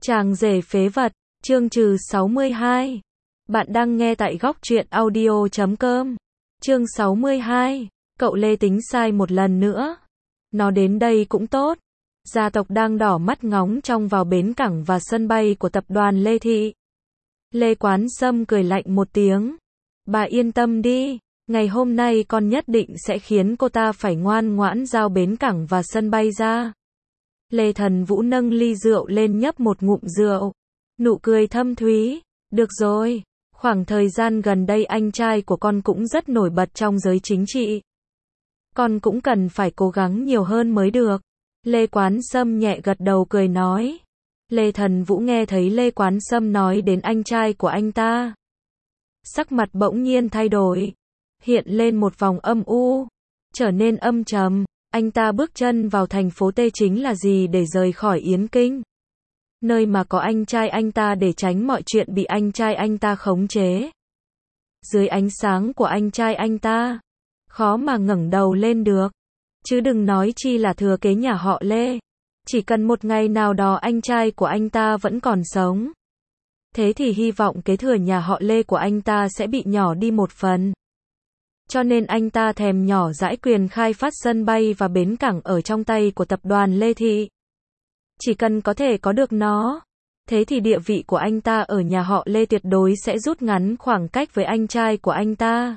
Chàng rể phế vật, chương trừ 62. Bạn đang nghe tại góc truyện audio.com. Chương 62. Cậu Lê tính sai một lần nữa. Nó đến đây cũng tốt. Gia tộc đang đỏ mắt ngóng trông vào bến cảng và sân bay của tập đoàn Lê Thị. Lê Quán Sâm cười lạnh một tiếng. Bà yên tâm đi, ngày hôm nay con nhất định sẽ khiến cô ta phải ngoan ngoãn giao bến cảng và sân bay ra. Lê Thần Vũ nâng ly rượu lên nhấp một ngụm rượu. Nụ cười thâm thúy. Được rồi, khoảng thời gian gần đây anh trai của con cũng rất nổi bật trong giới chính trị. Con cũng cần phải cố gắng nhiều hơn mới được. Lê Quán Sâm nhẹ gật đầu cười nói. Lê Thần Vũ nghe thấy Lê Quán Sâm nói đến anh trai của anh ta. Sắc mặt bỗng nhiên thay đổi. Hiện lên một vòng âm u. Trở nên âm trầm. Anh ta bước chân vào thành phố T chính là gì để rời khỏi Yến Kinh. Nơi mà có anh trai anh ta để tránh mọi chuyện bị anh trai anh ta khống chế. Dưới ánh sáng của anh trai anh ta, khó mà ngẩng đầu lên được. Chứ đừng nói chi là thừa kế nhà họ Lê. Chỉ cần một ngày nào đó anh trai của anh ta vẫn còn sống. Thế thì hy vọng kế thừa nhà họ Lê của anh ta sẽ bị nhỏ đi một phần. Cho nên anh ta thèm nhỏ dãi quyền khai phát sân bay và bến cảng ở trong tay của tập đoàn Lê Thị. Chỉ cần có thể có được nó, thế thì địa vị của anh ta ở nhà họ Lê tuyệt đối sẽ rút ngắn khoảng cách với anh trai của anh ta.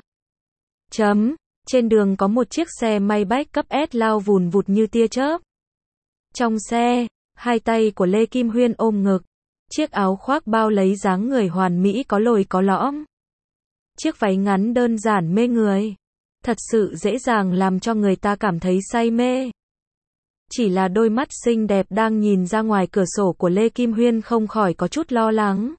Trên đường có một chiếc xe Maybach cấp S lao vùn vụt như tia chớp. Trong xe, hai tay của Lê Kim Huyên ôm ngực. Chiếc áo khoác bao lấy dáng người hoàn mỹ có lồi có lõm. Chiếc váy ngắn đơn giản mê người. Thật sự dễ dàng làm cho người ta cảm thấy say mê. Chỉ là đôi mắt xinh đẹp đang nhìn ra ngoài cửa sổ của Lê Kim Huyên không khỏi có chút lo lắng.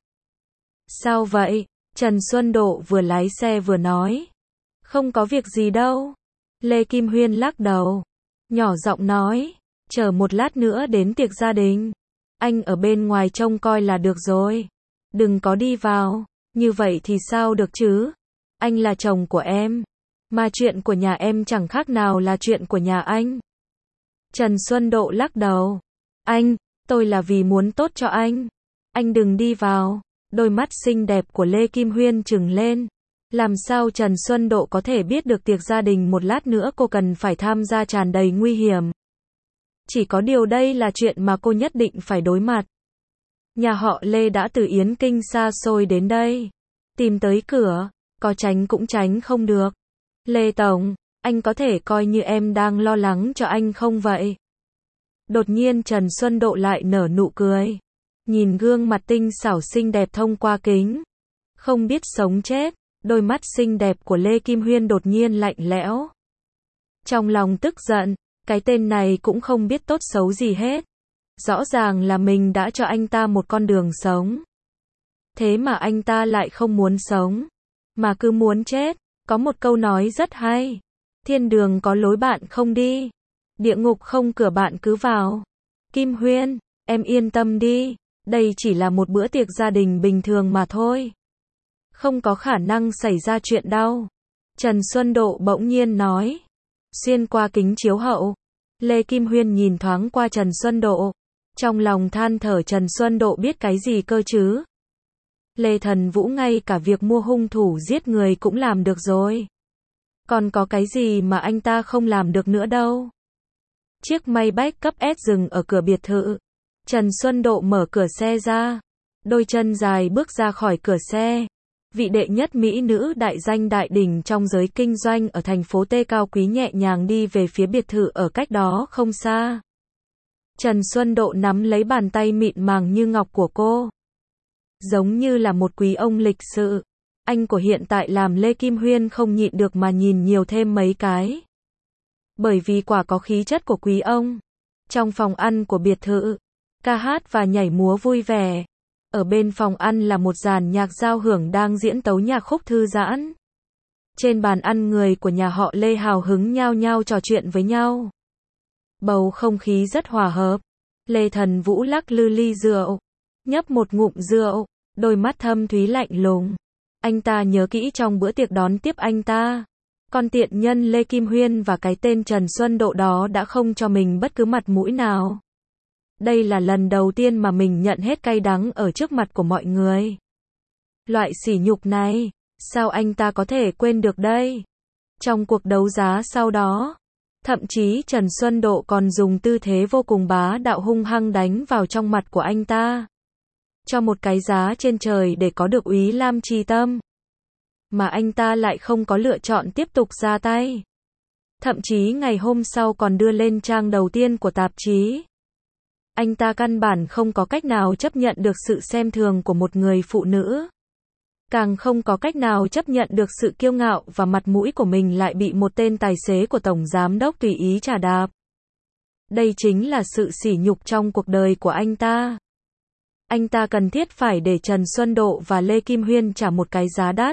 Sao vậy? Trần Xuân Độ vừa lái xe vừa nói. Không có việc gì đâu. Lê Kim Huyên lắc đầu. Nhỏ giọng nói. Chờ một lát nữa đến tiệc gia đình. Anh ở bên ngoài trông coi là được rồi. Đừng có đi vào. Như vậy thì sao được chứ? Anh là chồng của em. Mà chuyện của nhà em chẳng khác nào là chuyện của nhà anh. Trần Xuân Độ lắc đầu. Anh, tôi là vì muốn tốt cho anh. Anh đừng đi vào. Đôi mắt xinh đẹp của Lê Kim Huyên trừng lên. Làm sao Trần Xuân Độ có thể biết được tiệc gia đình một lát nữa cô cần phải tham gia tràn đầy nguy hiểm. Chỉ có điều đây là chuyện mà cô nhất định phải đối mặt. Nhà họ Lê đã từ Yến Kinh xa xôi đến đây. Tìm tới cửa, có tránh cũng tránh không được. Lê Tổng, anh có thể coi như em đang lo lắng cho anh không vậy? Đột nhiên Trần Xuân Độ lại nở nụ cười. Nhìn gương mặt tinh xảo xinh đẹp thông qua kính. Không biết sống chết, đôi mắt xinh đẹp của Lê Kim Huyên đột nhiên lạnh lẽo. Trong lòng tức giận, cái tên này cũng không biết tốt xấu gì hết. Rõ ràng là mình đã cho anh ta một con đường sống. Thế mà anh ta lại không muốn sống, mà cứ muốn chết. Có một câu nói rất hay. Thiên đường có lối bạn không đi. Địa ngục không cửa bạn cứ vào. Kim Huyên, em yên tâm đi. Đây chỉ là một bữa tiệc gia đình bình thường mà thôi. Không có khả năng xảy ra chuyện đâu. Trần Xuân Độ bỗng nhiên nói. Xuyên qua kính chiếu hậu, Lê Kim Huyên nhìn thoáng qua Trần Xuân Độ. Trong lòng than thở Trần Xuân Độ biết cái gì cơ chứ. Lê Thần Vũ ngay cả việc mua hung thủ giết người cũng làm được rồi. Còn có cái gì mà anh ta không làm được nữa đâu. Chiếc Maybach cấp S dừng ở cửa biệt thự. Trần Xuân Độ mở cửa xe ra. Đôi chân dài bước ra khỏi cửa xe. Vị đệ nhất mỹ nữ đại danh đại đỉnh trong giới kinh doanh ở thành phố T cao quý nhẹ nhàng đi về phía biệt thự ở cách đó không xa. Trần Xuân Độ nắm lấy bàn tay mịn màng như ngọc của cô. Giống như là một quý ông lịch sự. Anh của hiện tại làm Lê Kim Huyên không nhịn được mà nhìn nhiều thêm mấy cái. Bởi vì quả có khí chất của quý ông. Trong phòng ăn của biệt thự, ca hát và nhảy múa vui vẻ. Ở bên phòng ăn là một dàn nhạc giao hưởng đang diễn tấu nhạc khúc thư giãn. Trên bàn ăn người của nhà họ Lê hào hứng nhao nhao trò chuyện với nhau. Bầu không khí rất hòa hợp. Lê Thần Vũ lắc lư ly rượu. Nhấp một ngụm rượu, đôi mắt thâm thúy lạnh lùng. Anh ta nhớ kỹ trong bữa tiệc đón tiếp anh ta. Con tiện nhân Lê Kim Huyên và cái tên Trần Xuân Độ đó đã không cho mình bất cứ mặt mũi nào. Đây là lần đầu tiên mà mình nhận hết cay đắng ở trước mặt của mọi người. Loại sỉ nhục này, sao anh ta có thể quên được đây? Trong cuộc đấu giá sau đó, thậm chí Trần Xuân Độ còn dùng tư thế vô cùng bá đạo hung hăng đánh vào trong mặt của anh ta. Cho một cái giá trên trời để có được Úy Lam Chi Tâm. Mà anh ta lại không có lựa chọn tiếp tục ra tay. Thậm chí ngày hôm sau còn đưa lên trang đầu tiên của tạp chí. Anh ta căn bản không có cách nào chấp nhận được sự xem thường của một người phụ nữ. Càng không có cách nào chấp nhận được sự kiêu ngạo và mặt mũi của mình lại bị một tên tài xế của tổng giám đốc tùy ý trà đạp. Đây chính là sự sỉ nhục trong cuộc đời của anh ta. Anh ta cần thiết phải để Trần Xuân Độ và Lê Kim Huyên trả một cái giá đắt.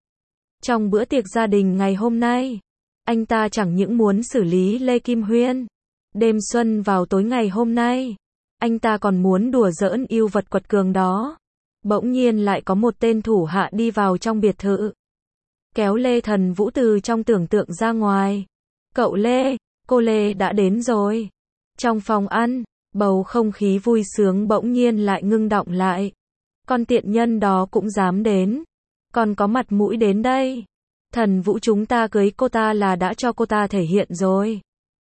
Trong bữa tiệc gia đình ngày hôm nay, anh ta chẳng những muốn xử lý Lê Kim Huyên. Đêm xuân vào tối ngày hôm nay, anh ta còn muốn đùa giỡn yêu vật quật cường đó. Bỗng nhiên lại có một tên thủ hạ đi vào trong biệt thự. Kéo Lê Thần Vũ từ trong tưởng tượng ra ngoài. Cậu Lê, cô Lê đã đến rồi. Trong phòng ăn, bầu không khí vui sướng bỗng nhiên lại ngưng đọng lại. Con tiện nhân đó cũng dám đến. Còn có mặt mũi đến đây. Thần Vũ chúng ta cưới cô ta là đã cho cô ta thể hiện rồi.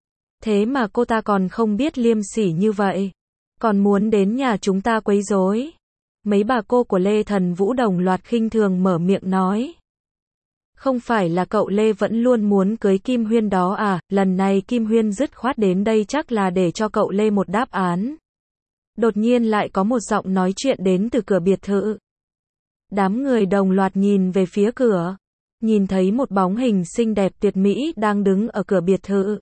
Thế mà cô ta còn không biết liêm sỉ như vậy. Còn muốn đến nhà chúng ta quấy rối. Mấy bà cô của Lê Thần Vũ đồng loạt khinh thường mở miệng nói. Không phải là cậu Lê vẫn luôn muốn cưới Kim Huyên đó à, lần này Kim Huyên dứt khoát đến đây chắc là để cho cậu Lê một đáp án. Đột nhiên lại có một giọng nói chuyện đến từ cửa biệt thự. Đám người đồng loạt nhìn về phía cửa. Nhìn thấy một bóng hình xinh đẹp tuyệt mỹ đang đứng ở cửa biệt thự.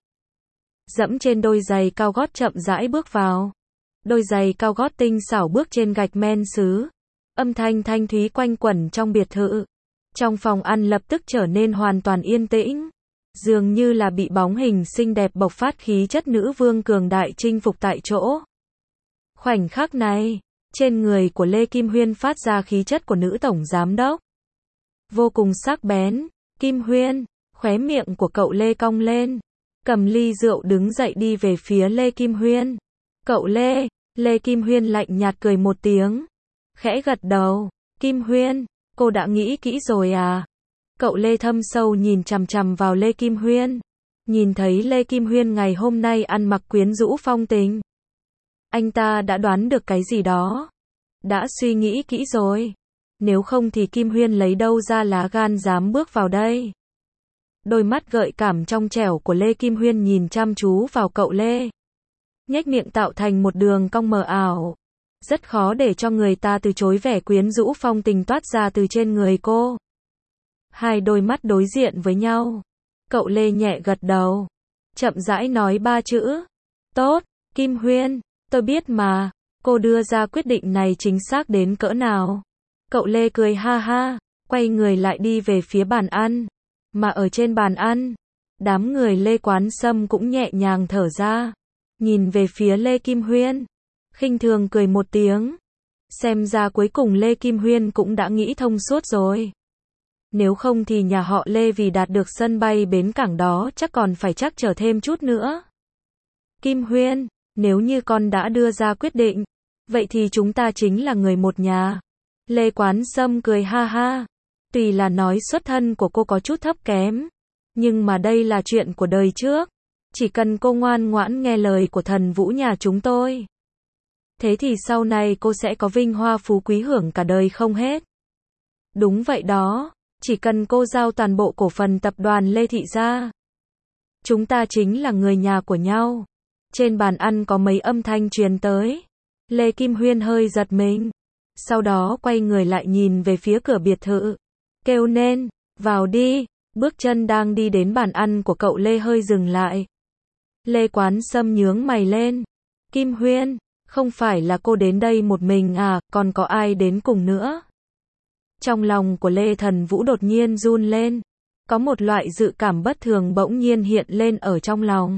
Dẫm trên đôi giày cao gót chậm rãi bước vào. Đôi giày cao gót tinh xảo bước trên gạch men sứ. Âm thanh thanh thúy quanh quẩn trong biệt thự. Trong phòng ăn lập tức trở nên hoàn toàn yên tĩnh. Dường như là bị bóng hình xinh đẹp bộc phát khí chất nữ vương cường đại chinh phục tại chỗ. Khoảnh khắc này, trên người của Lê Kim Huyên phát ra khí chất của nữ tổng giám đốc. Vô cùng sắc bén. Kim Huyên, khóe miệng của cậu Lê cong lên. Cầm ly rượu đứng dậy đi về phía Lê Kim Huyên. Cậu Lê, Lê Kim Huyên lạnh nhạt cười một tiếng. Khẽ gật đầu. Kim Huyên, cô đã nghĩ kỹ rồi à? Cậu Lê thâm sâu nhìn chằm chằm vào Lê Kim Huyên. Nhìn thấy Lê Kim Huyên ngày hôm nay ăn mặc quyến rũ phong tình. Anh ta đã đoán được cái gì đó. Đã suy nghĩ kỹ rồi. Nếu không thì Kim Huyên lấy đâu ra lá gan dám bước vào đây. Đôi mắt gợi cảm trong trẻo của Lê Kim Huyên nhìn chăm chú vào cậu Lê. Nhếch miệng tạo thành một đường cong mờ ảo. Rất khó để cho người ta từ chối vẻ quyến rũ phong tình toát ra từ trên người cô. Hai đôi mắt đối diện với nhau. Cậu Lê nhẹ gật đầu. Chậm rãi nói ba chữ. Tốt, Kim Huyên, tôi biết mà. Cô đưa ra quyết định này chính xác đến cỡ nào. Cậu Lê cười ha ha. Quay người lại đi về phía bàn ăn. Mà ở trên bàn ăn, đám người Lê Quán Sâm cũng nhẹ nhàng thở ra. Nhìn về phía Lê Kim Huyên. Khinh thường cười một tiếng. Xem ra cuối cùng Lê Kim Huyên cũng đã nghĩ thông suốt rồi. Nếu không thì nhà họ Lê vì đạt được sân bay bến cảng đó chắc còn phải trắc trở thêm chút nữa. Kim Huyên, nếu như con đã đưa ra quyết định, vậy thì chúng ta chính là người một nhà. Lê Quán Sâm cười ha ha. Tuy là nói xuất thân của cô có chút thấp kém, nhưng mà đây là chuyện của đời trước. Chỉ cần cô ngoan ngoãn nghe lời của Thần Vũ nhà chúng tôi. Thế thì sau này cô sẽ có vinh hoa phú quý hưởng cả đời không hết. Đúng vậy đó, chỉ cần cô giao toàn bộ cổ phần tập đoàn Lê Thị ra. Chúng ta chính là người nhà của nhau. Trên bàn ăn có mấy âm thanh truyền tới. Lê Kim Huyên hơi giật mình. Sau đó quay người lại nhìn về phía cửa biệt thự. Kêu nên, vào đi. Bước chân đang đi đến bàn ăn của cậu Lê hơi dừng lại. Lê Quán Sâm nhướng mày lên. Kim Huyên, không phải là cô đến đây một mình à, còn có ai đến cùng nữa? Trong lòng của Lê Thần Vũ đột nhiên run lên. Có một loại dự cảm bất thường bỗng nhiên hiện lên ở trong lòng.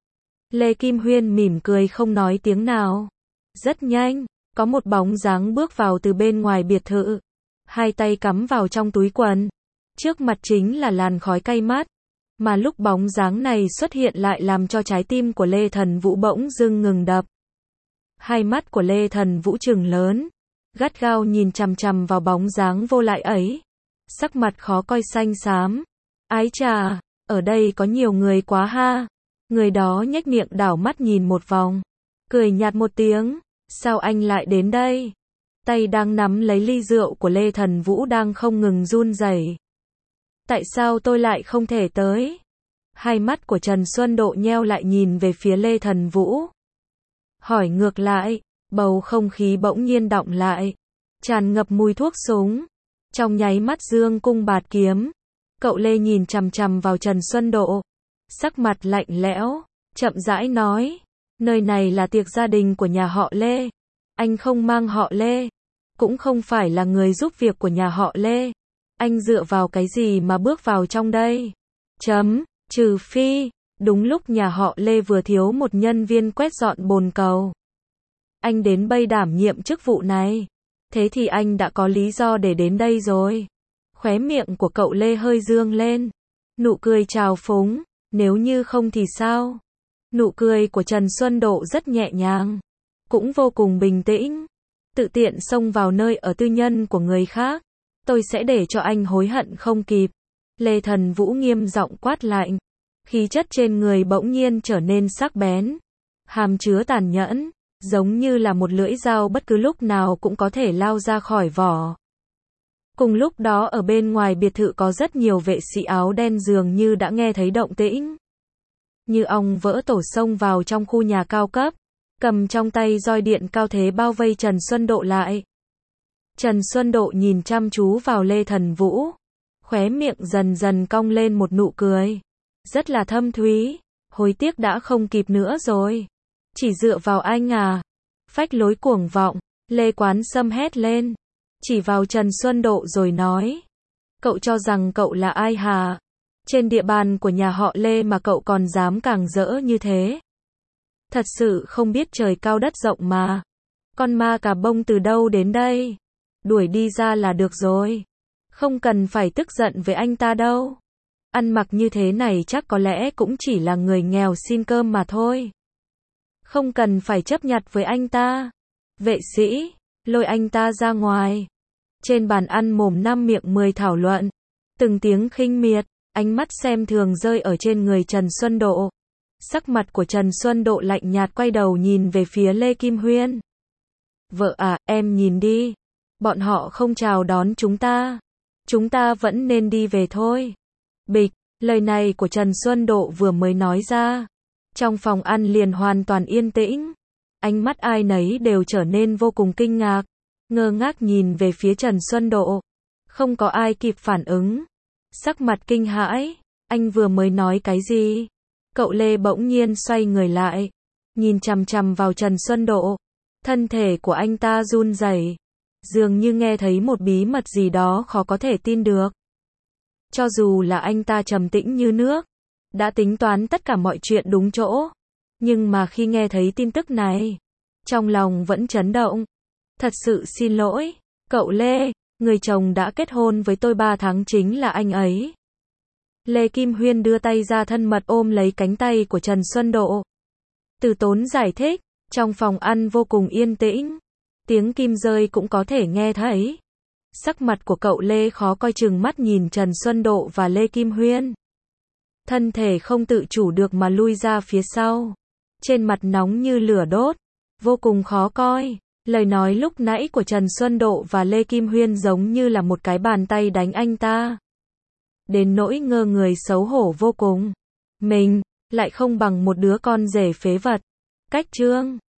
Lê Kim Huyên mỉm cười không nói tiếng nào. Rất nhanh, có một bóng dáng bước vào từ bên ngoài biệt thự. Hai tay cắm vào trong túi quần. Trước mặt chính là làn khói cay mát. Mà lúc bóng dáng này xuất hiện lại làm cho trái tim của Lê Thần Vũ bỗng dưng ngừng đập. Hai mắt của Lê Thần Vũ trừng lớn, gắt gao nhìn chằm chằm vào bóng dáng vô lại ấy. Sắc mặt khó coi xanh xám. Ái chà, ở đây có nhiều người quá ha. Người đó nhếch miệng đảo mắt nhìn một vòng, cười nhạt một tiếng. Sao anh lại đến đây? Tay đang nắm lấy ly rượu của Lê Thần Vũ đang không ngừng run rẩy. Tại sao tôi lại không thể tới? Hai mắt của Trần Xuân Độ nheo lại nhìn về phía Lê Thần Vũ. Hỏi ngược lại, bầu không khí bỗng nhiên đọng lại, tràn ngập mùi thuốc súng. Trong nháy mắt dương cung bạt kiếm, cậu Lê nhìn chằm chằm vào Trần Xuân Độ, sắc mặt lạnh lẽo, chậm rãi nói, nơi này là tiệc gia đình của nhà họ Lê. Anh không mang họ Lê, cũng không phải là người giúp việc của nhà họ Lê. Anh dựa vào cái gì mà bước vào trong đây? Trừ phi, đúng lúc nhà họ Lê vừa thiếu một nhân viên quét dọn bồn cầu. Anh đến đây đảm nhiệm chức vụ này. Thế thì anh đã có lý do để đến đây rồi. Khóe miệng của cậu Lê hơi dương lên. Nụ cười trào phúng, nếu như không thì sao? Nụ cười của Trần Xuân Độ rất nhẹ nhàng, cũng vô cùng bình tĩnh. Tự tiện xông vào nơi ở tư nhân của người khác, tôi sẽ để cho anh hối hận không kịp. Lê Thần Vũ nghiêm giọng quát lạnh. Khí chất trên người bỗng nhiên trở nên sắc bén, hàm chứa tàn nhẫn, giống như là một lưỡi dao bất cứ lúc nào cũng có thể lao ra khỏi vỏ. Cùng lúc đó ở bên ngoài biệt thự có rất nhiều vệ sĩ áo đen dường như đã nghe thấy động tĩnh. Như ong vỡ tổ xông vào trong khu nhà cao cấp, cầm trong tay roi điện cao thế bao vây Trần Xuân Độ lại. Trần Xuân Độ nhìn chăm chú vào Lê Thần Vũ, khóe miệng dần dần cong lên một nụ cười, rất là thâm thúy, hối tiếc đã không kịp nữa rồi. Chỉ dựa vào anh à? Phách lối cuồng vọng, Lê Quán Sâm hét lên, chỉ vào Trần Xuân Độ rồi nói. Cậu cho rằng cậu là ai hả? Trên địa bàn của nhà họ Lê mà cậu còn dám càng rỡ như thế? Thật sự không biết trời cao đất rộng mà. Con ma cà bông từ đâu đến đây? Đuổi đi ra là được rồi. Không cần phải tức giận với anh ta đâu. Ăn mặc như thế này chắc có lẽ cũng chỉ là người nghèo xin cơm mà thôi. Không cần phải chấp nhặt với anh ta. Vệ sĩ, lôi anh ta ra ngoài. Trên bàn ăn mồm năm miệng 10 thảo luận. Từng tiếng khinh miệt, ánh mắt xem thường rơi ở trên người Trần Xuân Độ. Sắc mặt của Trần Xuân Độ lạnh nhạt quay đầu nhìn về phía Lê Kim Huyên. Vợ à, em nhìn đi. Bọn họ không chào đón chúng ta. Chúng ta vẫn nên đi về thôi. Bịch, lời này của Trần Xuân Độ vừa mới nói ra. Trong phòng ăn liền hoàn toàn yên tĩnh. Ánh mắt ai nấy đều trở nên vô cùng kinh ngạc, ngơ ngác nhìn về phía Trần Xuân Độ. Không có ai kịp phản ứng. Sắc mặt kinh hãi, anh vừa mới nói cái gì? Cậu Lê bỗng nhiên xoay người lại, nhìn chằm chằm vào Trần Xuân Độ. Thân thể của anh ta run rẩy, dường như nghe thấy một bí mật gì đó khó có thể tin được. Cho dù là anh ta trầm tĩnh như nước, đã tính toán tất cả mọi chuyện đúng chỗ, nhưng mà khi nghe thấy tin tức này, trong lòng vẫn chấn động. Thật sự xin lỗi, cậu Lê, người chồng đã kết hôn với tôi 3 tháng chính là anh ấy. Lê Kim Huyên đưa tay ra thân mật ôm lấy cánh tay của Trần Xuân Độ. Từ Tốn giải thích, trong phòng ăn vô cùng yên tĩnh, tiếng kim rơi cũng có thể nghe thấy. Sắc mặt của cậu Lê khó coi chừng mắt nhìn Trần Xuân Độ và Lê Kim Huyên. Thân thể không tự chủ được mà lui ra phía sau. Trên mặt nóng như lửa đốt, vô cùng khó coi. Lời nói lúc nãy của Trần Xuân Độ và Lê Kim Huyên giống như là một cái bàn tay đánh anh ta. Đến nỗi ngơ người xấu hổ vô cùng. Mình lại không bằng một đứa con rể phế vật. Cách chương